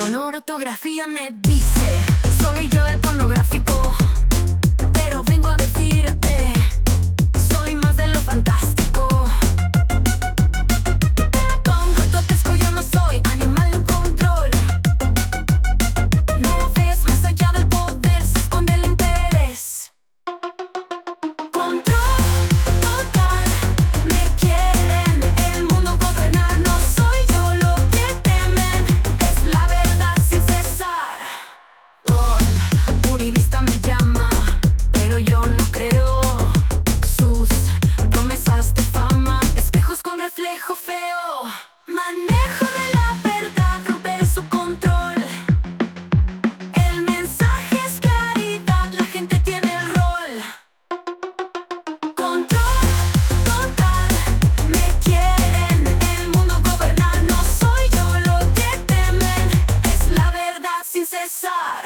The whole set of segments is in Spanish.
Con ortografía me dice, soy yo el pornográfico, pero vengo a decirte, soy más de lo fantástico. Con grotesco yo no soy animal en control. No ves más allá del poder, se esconde el interés. Control total, me quieren el mundo gobernar. No soy yo lo que temen, es la verdad sin cesar. Don Uribista me llama, pero yo no creo sus promesas de fama, espejos con reflejo feo. Manejo de la verdad, romper su control. El mensaje es claridad, la gente tiene el rol. Control total, me quieren el mundo gobernar. No soy yo lo que temen, es la verdad sin cesar.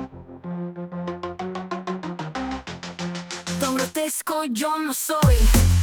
Tan grotesco yo no soy.